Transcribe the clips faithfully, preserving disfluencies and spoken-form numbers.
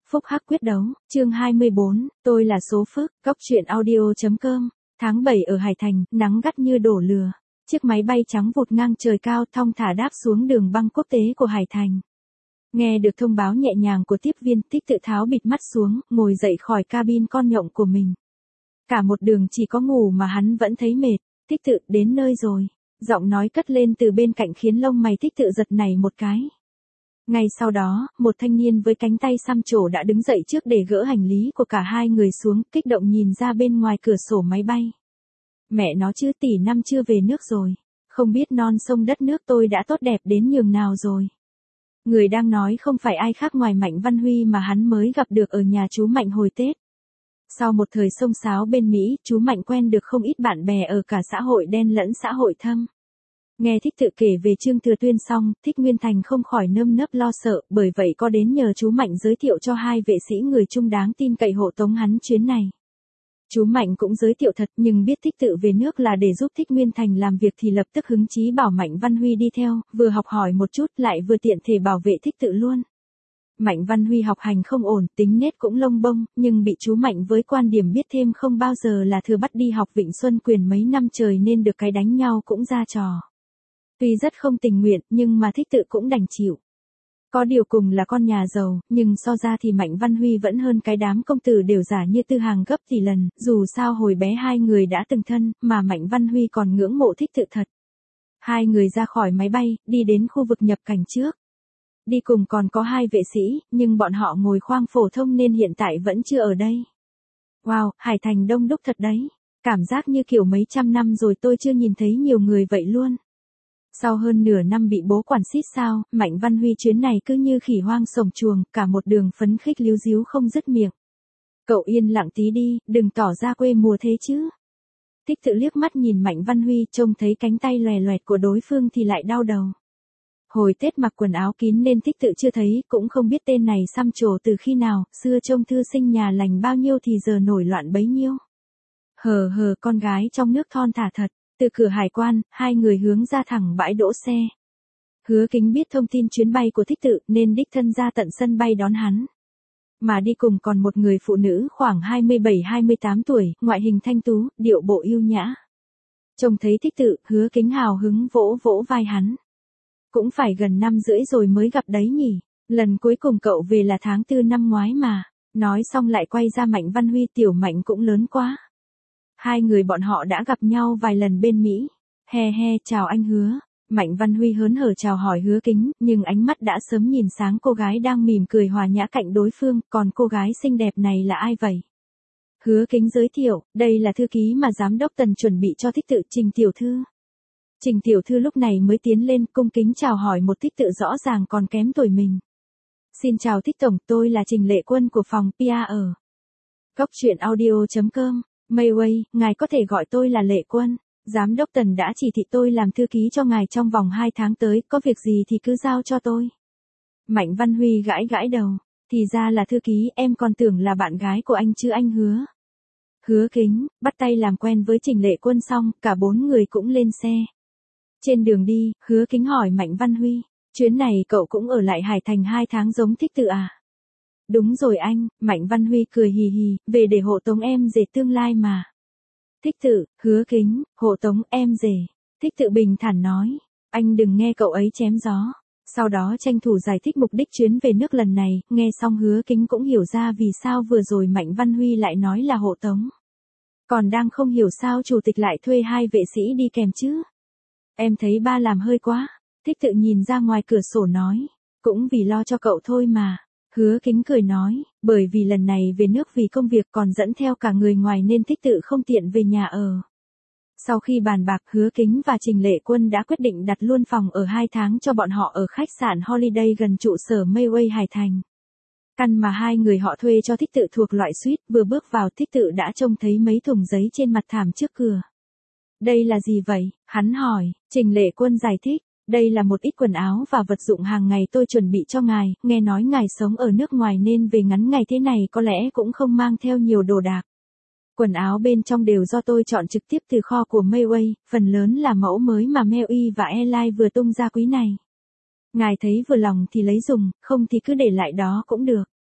Phúc hắc quyết đấu, chương hai mươi bốn, tôi là số phước, góc truyện audio.com, tháng bảy ở Hải Thành, nắng gắt như đổ lửa. Chiếc máy bay trắng vụt ngang trời cao thong thả đáp xuống đường băng quốc tế của Hải Thành. Nghe được thông báo nhẹ nhàng của tiếp viên, Tích Tự tháo bịt mắt xuống, ngồi dậy khỏi cabin con nhộng của mình. Cả một đường chỉ có ngủ mà hắn vẫn thấy mệt. Tích Tự, đến nơi rồi. Giọng nói cất lên từ bên cạnh khiến lông mày Tích Tự giật nảy một cái. Ngay sau đó, một thanh niên với cánh tay xăm trổ đã đứng dậy trước để gỡ hành lý của cả hai người xuống, kích động nhìn ra bên ngoài cửa sổ máy bay. Mẹ nó chứ, tỷ năm chưa về nước rồi. Không biết non sông đất nước tôi đã tốt đẹp đến nhường nào rồi. Người đang nói không phải ai khác ngoài Mạnh Văn Huy mà hắn mới gặp được ở nhà chú Mạnh hồi Tết. Sau một thời xông xáo bên Mỹ, chú Mạnh quen được không ít bạn bè ở cả xã hội đen lẫn xã hội thâm. Nghe Thích Tự kể về Trương Thừa Tuyên xong, Thích Nguyên Thành không khỏi nơm nớp lo sợ, bởi vậy có đến nhờ chú Mạnh giới thiệu cho hai vệ sĩ người Trung đáng tin cậy hộ tống hắn chuyến này. Chú Mạnh cũng giới thiệu thật, nhưng biết Thích Tự về nước là để giúp Thích Nguyên Thành làm việc thì lập tức hứng chí bảo Mạnh Văn Huy đi theo, vừa học hỏi một chút lại vừa tiện thể bảo vệ Thích Tự luôn. Mạnh Văn Huy học hành không ổn, tính nết cũng lông bông, nhưng bị chú Mạnh với quan điểm biết thêm không bao giờ là thừa bắt đi học Vịnh Xuân Quyền mấy năm trời nên được cái đánh nhau cũng ra trò. Tuy rất không tình nguyện, nhưng mà Thích Tự cũng đành chịu. Có điều cùng là con nhà giàu, nhưng so ra thì Mạnh Văn Huy vẫn hơn cái đám công tử đều giả như Tư Hàng gấp tỷ lần, dù sao hồi bé hai người đã từng thân, mà Mạnh Văn Huy còn ngưỡng mộ Thích Tự thật. Hai người ra khỏi máy bay, đi đến khu vực nhập cảnh trước. Đi cùng còn có hai vệ sĩ, nhưng bọn họ ngồi khoang phổ thông nên hiện tại vẫn chưa ở đây. Wow, Hải Thành đông đúc thật đấy. Cảm giác như kiểu mấy trăm năm rồi tôi chưa nhìn thấy nhiều người vậy luôn. Sau hơn nửa năm bị bố quản xít sao, Mạnh Văn Huy chuyến này cứ như khỉ hoang sổng chuồng, cả một đường phấn khích líu díu không dứt miệng. Cậu yên lặng tí đi, đừng tỏ ra quê mùa thế chứ. Thích Tự liếc mắt nhìn Mạnh Văn Huy, trông thấy cánh tay lòe loẹt của đối phương thì lại đau đầu. Hồi Tết mặc quần áo kín nên Thích Tự chưa thấy, cũng không biết tên này xăm trổ từ khi nào, xưa trông thư sinh nhà lành bao nhiêu thì giờ nổi loạn bấy nhiêu. Hờ hờ, con gái trong nước thon thả thật. Từ cửa hải quan, hai người hướng ra thẳng bãi đỗ xe. Hứa Kính biết thông tin chuyến bay của Thích Tự nên đích thân ra tận sân bay đón hắn. Mà đi cùng còn một người phụ nữ khoảng hai mươi bảy hai mươi tám tuổi, ngoại hình thanh tú, điệu bộ yêu nhã. Trông thấy Thích Tự, Hứa Kính hào hứng vỗ vỗ vai hắn. Cũng phải gần năm rưỡi rồi mới gặp đấy nhỉ, lần cuối cùng cậu về là tháng tư năm ngoái mà. Nói xong lại quay ra Mạnh Văn Huy, tiểu Mạnh cũng lớn quá. Hai người bọn họ đã gặp nhau vài lần bên Mỹ. He he, chào anh Hứa. Mạnh Văn Huy hớn hở chào hỏi Hứa Kính, nhưng ánh mắt đã sớm nhìn sáng cô gái đang mỉm cười hòa nhã cạnh đối phương, còn cô gái xinh đẹp này là ai vậy? Hứa Kính giới thiệu, đây là thư ký mà giám đốc Tần chuẩn bị cho Thích Tự, Trình tiểu thư. Trình tiểu thư lúc này mới tiến lên cung kính chào hỏi một Thích Tự rõ ràng còn kém tuổi mình. Xin chào Thích tổng, tôi là Trình Lệ Quân của phòng pê e ở góc truyện audio.com. Mayway, ngài có thể gọi tôi là Lệ Quân. Giám đốc Tần đã chỉ thị tôi làm thư ký cho ngài trong vòng hai tháng tới, có việc gì thì cứ giao cho tôi. Mạnh Văn Huy gãi gãi đầu. Thì ra là thư ký, em còn tưởng là bạn gái của anh chứ anh Hứa. Hứa Kính, bắt tay làm quen với Trình Lệ Quân xong, cả bốn người cũng lên xe. Trên đường đi, Hứa Kính hỏi Mạnh Văn Huy, chuyến này cậu cũng ở lại Hải Thành hai tháng giống Thích Tự à? Đúng rồi anh, Mạnh Văn Huy cười hì hì, về để hộ tống em rể tương lai mà. Thích Tự, Hứa Kính, hộ tống em rể. Thích Tự bình thản nói, anh đừng nghe cậu ấy chém gió. Sau đó tranh thủ giải thích mục đích chuyến về nước lần này, nghe xong Hứa Kính cũng hiểu ra vì sao vừa rồi Mạnh Văn Huy lại nói là hộ tống. Còn đang không hiểu sao chủ tịch lại thuê hai vệ sĩ đi kèm chứ. Em thấy ba làm hơi quá. Thích Tự nhìn ra ngoài cửa sổ nói, cũng vì lo cho cậu thôi mà. Hứa Kính cười nói, bởi vì lần này về nước vì công việc còn dẫn theo cả người ngoài nên Thích Tự không tiện về nhà ở. Sau khi bàn bạc, Hứa Kính và Trình Lệ Quân đã quyết định đặt luôn phòng ở hai tháng cho bọn họ ở khách sạn Holiday gần trụ sở Mayway Hải Thành. Căn mà hai người họ thuê cho Thích Tự thuộc loại suite, vừa bước vào Thích Tự đã trông thấy mấy thùng giấy trên mặt thảm trước cửa. Đây là gì vậy? Hắn hỏi. Trình Lệ Quân giải thích. Đây là một ít quần áo và vật dụng hàng ngày tôi chuẩn bị cho ngài, nghe nói ngài sống ở nước ngoài nên về ngắn ngày thế này có lẽ cũng không mang theo nhiều đồ đạc. Quần áo bên trong đều do tôi chọn trực tiếp từ kho của Mayway, phần lớn là mẫu mới mà Maewy và Airline vừa tung ra quý này. Ngài thấy vừa lòng thì lấy dùng, không thì cứ để lại đó cũng được.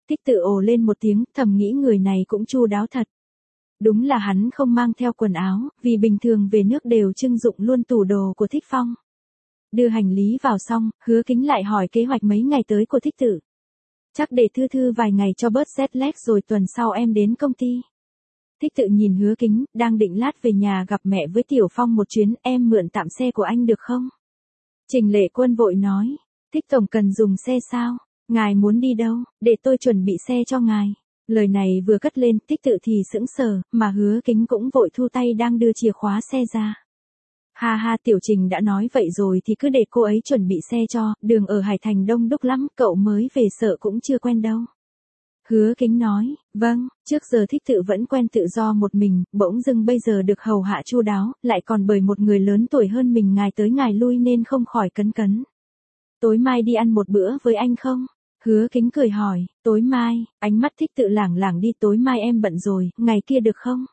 Thích Tự ồ lên một tiếng, thầm nghĩ người này cũng chu đáo thật. Đúng là hắn không mang theo quần áo, vì bình thường về nước đều trưng dụng luôn tủ đồ của Thích Phong. Đưa hành lý vào xong, Hứa Kính lại hỏi kế hoạch mấy ngày tới của Thích Tự. Chắc để thư thư vài ngày cho bớt jet lag rồi tuần sau em đến công ty. Thích Tự nhìn Hứa Kính, đang định lát về nhà gặp mẹ với Tiểu Phong một chuyến, em mượn tạm xe của anh được không? Trình Lệ Quân vội nói, Thích tổng cần dùng xe sao? Ngài muốn đi đâu, để tôi chuẩn bị xe cho ngài. Lời này vừa cất lên, Thích Tự thì sững sờ, mà Hứa Kính cũng vội thu tay đang đưa chìa khóa xe ra. Ha ha, Tiểu Trình đã nói vậy rồi thì cứ để cô ấy chuẩn bị xe cho, đường ở Hải Thành đông đúc lắm, cậu mới về sợ cũng chưa quen đâu. Hứa Kính nói, vâng, trước giờ Thích Tự vẫn quen tự do một mình, bỗng dưng bây giờ được hầu hạ chu đáo, lại còn bởi một người lớn tuổi hơn mình ngài tới ngài lui nên không khỏi cấn cấn. Tối mai đi ăn một bữa với anh không? Hứa Kính cười hỏi, tối mai, ánh mắt Thích Tự lảng lảng đi, tối mai em bận rồi, ngày kia được không?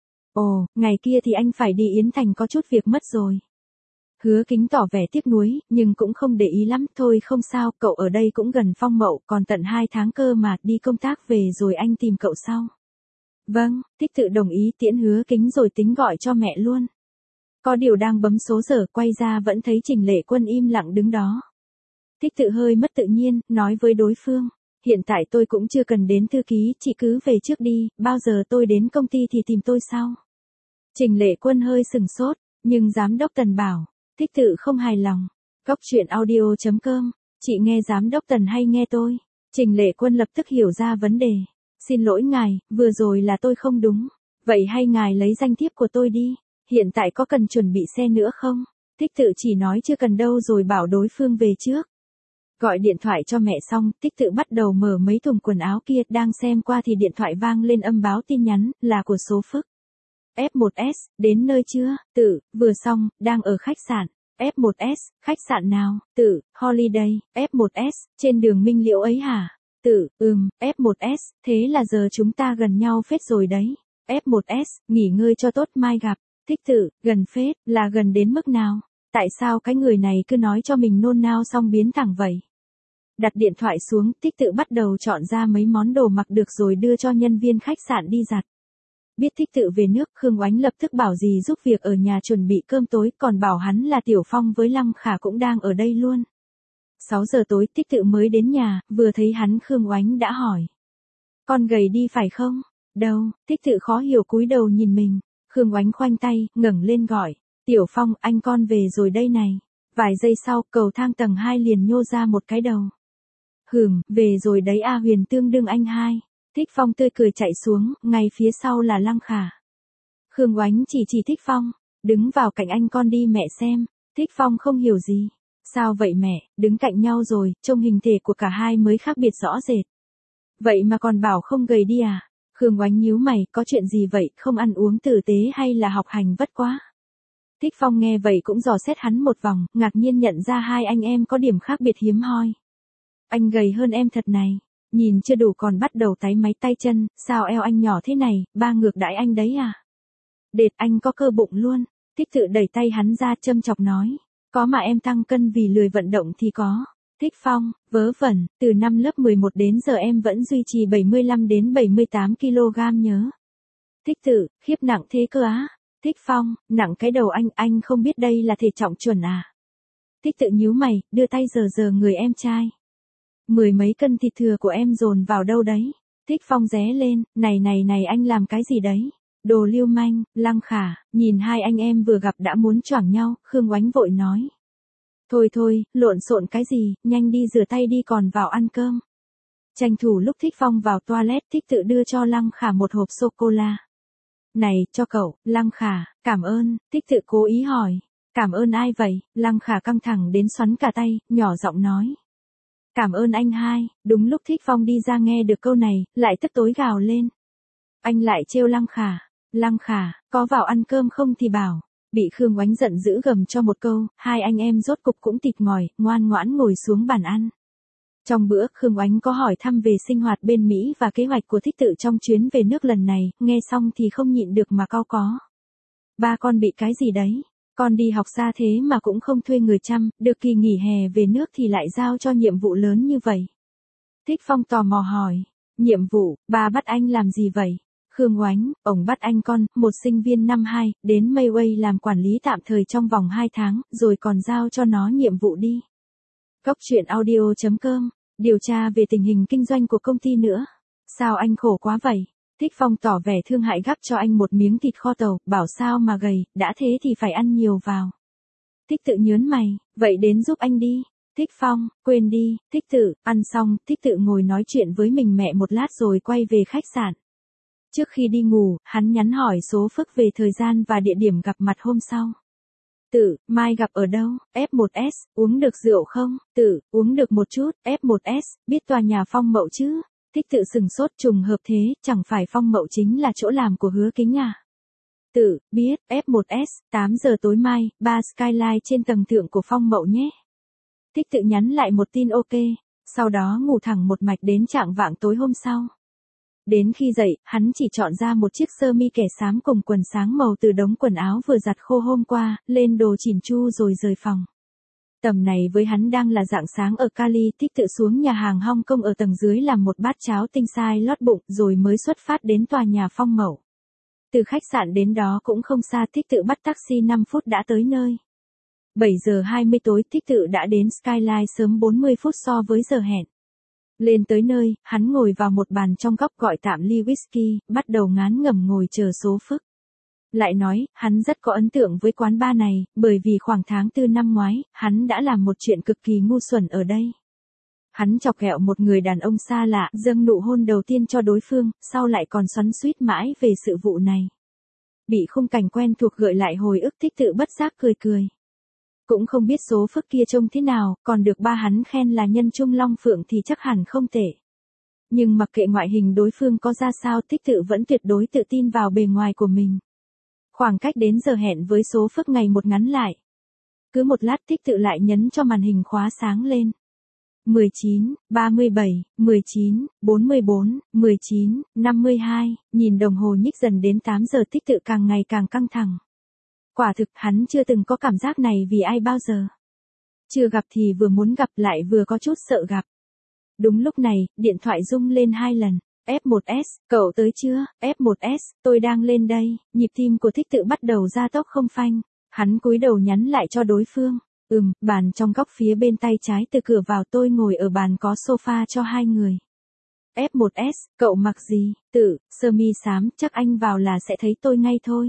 Ồ, ngày kia thì anh phải đi Yến Thành có chút việc mất rồi. Hứa Kính tỏ vẻ tiếc nuối, nhưng cũng không để ý lắm, thôi không sao, cậu ở đây cũng gần Phong Mậu, còn tận hai tháng cơ mà, đi công tác về rồi anh tìm cậu sau. Vâng, Thích Tự đồng ý tiễn Hứa Kính rồi tính gọi cho mẹ luôn. Có điều đang bấm số giờ quay ra vẫn thấy Trình Lệ Quân im lặng đứng đó. Thích Tự hơi mất tự nhiên, nói với đối phương, hiện tại tôi cũng chưa cần đến thư ký, chị cứ về trước đi, bao giờ tôi đến công ty thì tìm tôi sau. Trình Lệ Quân hơi sừng sốt, nhưng giám đốc Tần bảo, Thích Tự không hài lòng. Góc truyện audio chấm com, chị nghe giám đốc Tần hay nghe tôi? Trình Lệ Quân lập tức hiểu ra vấn đề. Xin lỗi ngài, vừa rồi là tôi không đúng. Vậy hay ngài lấy danh thiếp của tôi đi, hiện tại có cần chuẩn bị xe nữa không? Thích Tự chỉ nói chưa cần đâu rồi bảo đối phương về trước. Gọi điện thoại cho mẹ xong, Thích Tự bắt đầu mở mấy thùng quần áo kia, đang xem qua thì điện thoại vang lên âm báo tin nhắn, là của số Phức. ép một ét, đến nơi chưa? Tự, vừa xong, đang ở khách sạn. ép một ét, khách sạn nào? Tự, Holiday. ép một ét, trên đường Minh Liễu ấy hả? Tự, ừm, ép một ét, thế là giờ chúng ta gần nhau phết rồi đấy. ép một ét, nghỉ ngơi cho tốt mai gặp. Thích Tự, gần phết, là gần đến mức nào? Tại sao cái người này cứ nói cho mình nôn nao xong biến thẳng vậy? Đặt điện thoại xuống, Thích Tự bắt đầu chọn ra mấy món đồ mặc được rồi đưa cho nhân viên khách sạn đi giặt. Biết Thích Tự về nước, Khương Oánh lập tức bảo dì giúp việc ở nhà chuẩn bị cơm tối, còn bảo hắn là Tiểu Phong với Lăng Khả cũng đang ở đây luôn. sáu giờ tối, Thích Tự mới đến nhà, vừa thấy hắn Khương Oánh đã hỏi. Con gầy đi phải không? Đâu, Thích Tự khó hiểu cúi đầu nhìn mình. Khương Oánh khoanh tay, ngẩng lên gọi. Tiểu Phong, anh con về rồi đây này. Vài giây sau, cầu thang tầng hai liền nhô ra một cái đầu. Hửm, về rồi đấy a, Huyền tương đương anh hai. Thích Phong tươi cười chạy xuống, ngay phía sau là Lăng Khả. Khương Oánh chỉ chỉ Thích Phong, đứng vào cạnh anh con đi mẹ xem. Thích Phong không hiểu gì. Sao vậy mẹ, đứng cạnh nhau rồi, trông hình thể của cả hai mới khác biệt rõ rệt. Vậy mà còn bảo không gầy đi à? Khương Oánh nhíu mày, có chuyện gì vậy, không ăn uống tử tế hay là học hành vất quá? Thích Phong nghe vậy cũng dò xét hắn một vòng, ngạc nhiên nhận ra hai anh em có điểm khác biệt hiếm hoi. Anh gầy hơn em thật này. Nhìn chưa đủ còn bắt đầu táy máy tay chân, sao eo anh nhỏ thế này, ba ngược đãi anh đấy à? Đệt, anh có cơ bụng luôn. Thích Tự đẩy tay hắn ra châm chọc nói. Có mà em tăng cân vì lười vận động thì có. Thích Phong, vớ vẩn, từ năm lớp mười một đến giờ em vẫn duy trì bảy mươi lăm đến bảy mươi tám ki lô gam nhớ. Thích Tự, khiếp nặng thế cơ á? Thích Phong, nặng cái đầu anh, anh không biết đây là thể trọng chuẩn à? Thích Tự nhíu mày, đưa tay sờ sờ người em trai. Mười mấy cân thịt thừa của em dồn vào đâu đấy? Thích Phong ré lên, này này này anh làm cái gì đấy? Đồ lưu manh. Lăng Khả, nhìn hai anh em vừa gặp đã muốn choảng nhau, Khương Oánh vội nói. Thôi thôi, lộn xộn cái gì, nhanh đi rửa tay đi còn vào ăn cơm. Tranh thủ lúc Thích Phong vào toilet, Thích Tự đưa cho Lăng Khả một hộp sô-cô-la. Này, cho cậu. Lăng Khả, cảm ơn. Thích Tự cố ý hỏi. Cảm ơn ai vậy? Lăng Khả căng thẳng đến xoắn cả tay, nhỏ giọng nói. Cảm ơn anh hai. Đúng lúc Thích Phong đi ra nghe được câu này, lại tức tối gào lên. Anh lại trêu Lăng Khả. Lăng Khả, có vào ăn cơm không thì bảo. Bị Khương Oánh giận dữ gầm cho một câu, hai anh em rốt cục cũng tịt ngòi, ngoan ngoãn ngồi xuống bàn ăn. Trong bữa, Khương Oánh có hỏi thăm về sinh hoạt bên Mỹ và kế hoạch của Thích Tự trong chuyến về nước lần này, nghe xong thì không nhịn được mà cau có. Ba con bị cái gì đấy? Con đi học xa thế mà cũng không thuê người chăm, được kỳ nghỉ hè về nước thì lại giao cho nhiệm vụ lớn như vậy. Thích Phong tò mò hỏi. Nhiệm vụ, ba bắt anh làm gì vậy? Khương Oánh, ông bắt anh con, một sinh viên năm hai, đến Mayway làm quản lý tạm thời trong vòng hai tháng, rồi còn giao cho nó nhiệm vụ đi. Cốc truyện audio chấm com, điều tra về tình hình kinh doanh của công ty nữa. Sao anh khổ quá vậy? Thích Phong tỏ vẻ thương hại gắp cho anh một miếng thịt kho tàu, bảo sao mà gầy, đã thế thì phải ăn nhiều vào. Thích Tự nhớn mày, vậy đến giúp anh đi. Thích Phong, quên đi, Thích Tự, ăn xong, Thích Tự ngồi nói chuyện với mình mẹ một lát rồi quay về khách sạn. Trước khi đi ngủ, hắn nhắn hỏi số Phước về thời gian và địa điểm gặp mặt hôm sau. Tự, mai gặp ở đâu? ép một ét, uống được rượu không? Tự, uống được một chút. ép một ét, biết tòa nhà Phong Mậu chứ? Thích Tự sừng sốt, trùng hợp thế, chẳng phải Phong Mậu chính là chỗ làm của Hứa Kính à? Tự, biết. ép một ét, tám giờ tối mai, ba Skyline trên tầng thượng của Phong Mậu nhé. Thích Tự nhắn lại một tin ok, sau đó ngủ thẳng một mạch đến chạng vạng tối hôm sau. Đến khi dậy, hắn chỉ chọn ra một chiếc sơ mi kẻ xám cùng quần sáng màu từ đống quần áo vừa giặt khô hôm qua, lên đồ chỉn chu rồi rời phòng. Tầm này với hắn đang là rạng sáng ở Cali. Thích Tự xuống nhà hàng Hong Kong ở tầng dưới làm một bát cháo tinh sai lót bụng rồi mới xuất phát đến tòa nhà Phong Mậu. Từ khách sạn đến đó cũng không xa, Thích Tự bắt taxi năm phút đã tới nơi. bảy giờ hai mươi tối, Thích Tự đã đến Skyline sớm bốn mươi phút so với giờ hẹn. Lên tới nơi, hắn ngồi vào một bàn trong góc gọi tạm ly whisky, bắt đầu ngán ngẩm ngồi chờ số Phước. Lại nói, hắn rất có ấn tượng với quán bar này, bởi vì khoảng tháng tư năm ngoái, hắn đã làm một chuyện cực kỳ ngu xuẩn ở đây. Hắn chọc ghẹo một người đàn ông xa lạ, dâng nụ hôn đầu tiên cho đối phương, sau lại còn xoắn xuýt mãi về sự vụ này. Bị khung cảnh quen thuộc gợi lại hồi ức, Thích Tự bất giác cười cười. Cũng không biết số Phước kia trông thế nào, còn được ba hắn khen là nhân trung long phượng thì chắc hẳn không tệ. Nhưng mặc kệ ngoại hình đối phương có ra sao, Thích Tự vẫn tuyệt đối tự tin vào bề ngoài của mình. Khoảng cách đến giờ hẹn với số Phước ngày một ngắn lại. Cứ một lát Thích Tự lại nhấn cho màn hình khóa sáng lên. mười chín, ba mươi bảy, mười chín, bốn mươi bốn, mười chín, năm mươi hai, nhìn đồng hồ nhích dần đến tám giờ, Thích Tự càng ngày càng căng thẳng. Quả thực hắn chưa từng có cảm giác này vì ai bao giờ. Chưa gặp thì vừa muốn gặp lại vừa có chút sợ gặp. Đúng lúc này, điện thoại rung lên hai lần. ép một ét, cậu tới chưa? ép một ét, tôi đang lên đây. Nhịp tim của Thích Tự bắt đầu gia tốc không phanh. Hắn cúi đầu nhắn lại cho đối phương. Ừm, bàn trong góc phía bên tay trái từ cửa vào, tôi ngồi ở bàn có sofa cho hai người. ép một ét, cậu mặc gì? Tự, sơ mi xám, chắc anh vào là sẽ thấy tôi ngay thôi.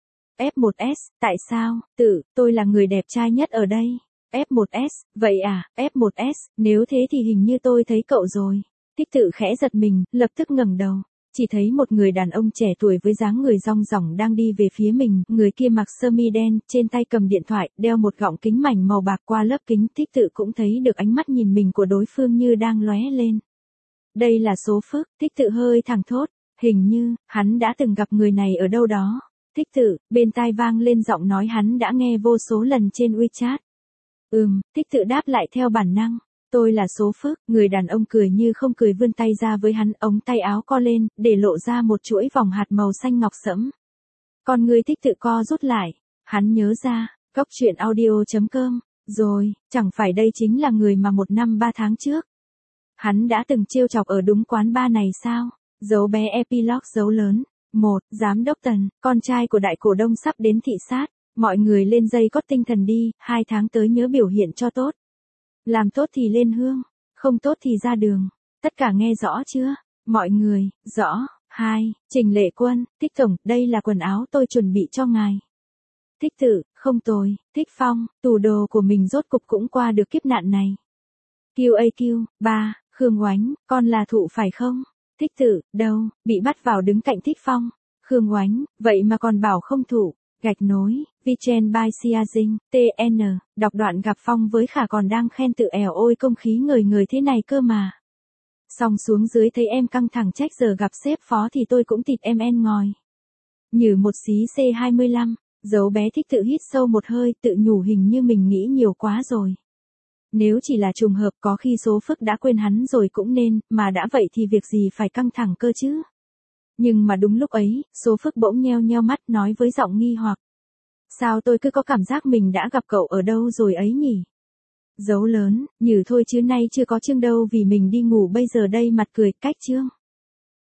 ép một ét, tại sao? Tự, tôi là người đẹp trai nhất ở đây. ép một ét, vậy à? ép một ét, nếu thế thì hình như tôi thấy cậu rồi. Thích Tự khẽ giật mình, lập tức ngẩng đầu. Chỉ thấy một người đàn ông trẻ tuổi với dáng người rong ròng đang đi về phía mình. Người kia mặc sơ mi đen, trên tay cầm điện thoại, đeo một gọng kính mảnh màu bạc qua lớp kính. Thích Tự cũng thấy được ánh mắt nhìn mình của đối phương như đang lóe lên. Đây là số Phước. Thích Tự hơi thẳng thốt. Hình như, hắn đã từng gặp người này ở đâu đó. Thích Tự, bên tai vang lên giọng nói hắn đã nghe vô số lần trên WeChat. Ừm, Thích Tự đáp lại theo bản năng. Tôi là số Phước. Người đàn ông cười như không cười vươn tay ra với hắn, ống tay áo co lên, để lộ ra một chuỗi vòng hạt màu xanh ngọc sẫm. Con người Thích Tự co rút lại. Hắn nhớ ra, cốc truyện audio chấm com. Rồi, chẳng phải đây chính là người mà một năm ba tháng trước hắn đã từng trêu chọc ở đúng quán bar này sao? Dấu bé epilogue dấu lớn. một. Giám đốc Tần, con trai của đại cổ đông sắp đến thị sát. Mọi người lên dây cót tinh thần đi, hai tháng tới nhớ biểu hiện cho tốt. Làm tốt thì lên hương, không tốt thì ra đường. Tất cả nghe rõ chưa? Mọi người, rõ. hai. Trình Lệ Quân, Thích Tổng, đây là quần áo tôi chuẩn bị cho ngài. Thích Tự, không tồi. Thích Phong, tủ đồ của mình rốt cục cũng qua được kiếp nạn này. quy a quy, ba. Khương Oánh, con là thụ phải không? Thích Tự, đâu, bị bắt vào đứng cạnh Thích Phong. Khương Oánh, vậy mà còn bảo không thụ. Gạch nối, Vichen by Siazing, tê en, đọc đoạn gặp Phong với Khả còn đang khen Tự ẻo ôi công khí ngời ngời thế này cơ mà. Xong xuống dưới thấy em căng thẳng trách giờ gặp sếp phó thì tôi cũng tịt em en ngòi. Như một xí xê hai mươi lăm, dấu bé Thích Tự hít sâu một hơi, tự nhủ hình như mình nghĩ nhiều quá rồi. Nếu chỉ là trùng hợp có khi số Phước đã quên hắn rồi cũng nên, mà đã vậy thì việc gì phải căng thẳng cơ chứ. Nhưng mà đúng lúc ấy, số Phước bỗng nheo nheo mắt nói với giọng nghi hoặc. Sao tôi cứ có cảm giác mình đã gặp cậu ở đâu rồi ấy nhỉ? Dấu lớn, nhử thôi chứ nay chưa có chương đâu vì mình đi ngủ bây giờ đây mặt cười cách chương.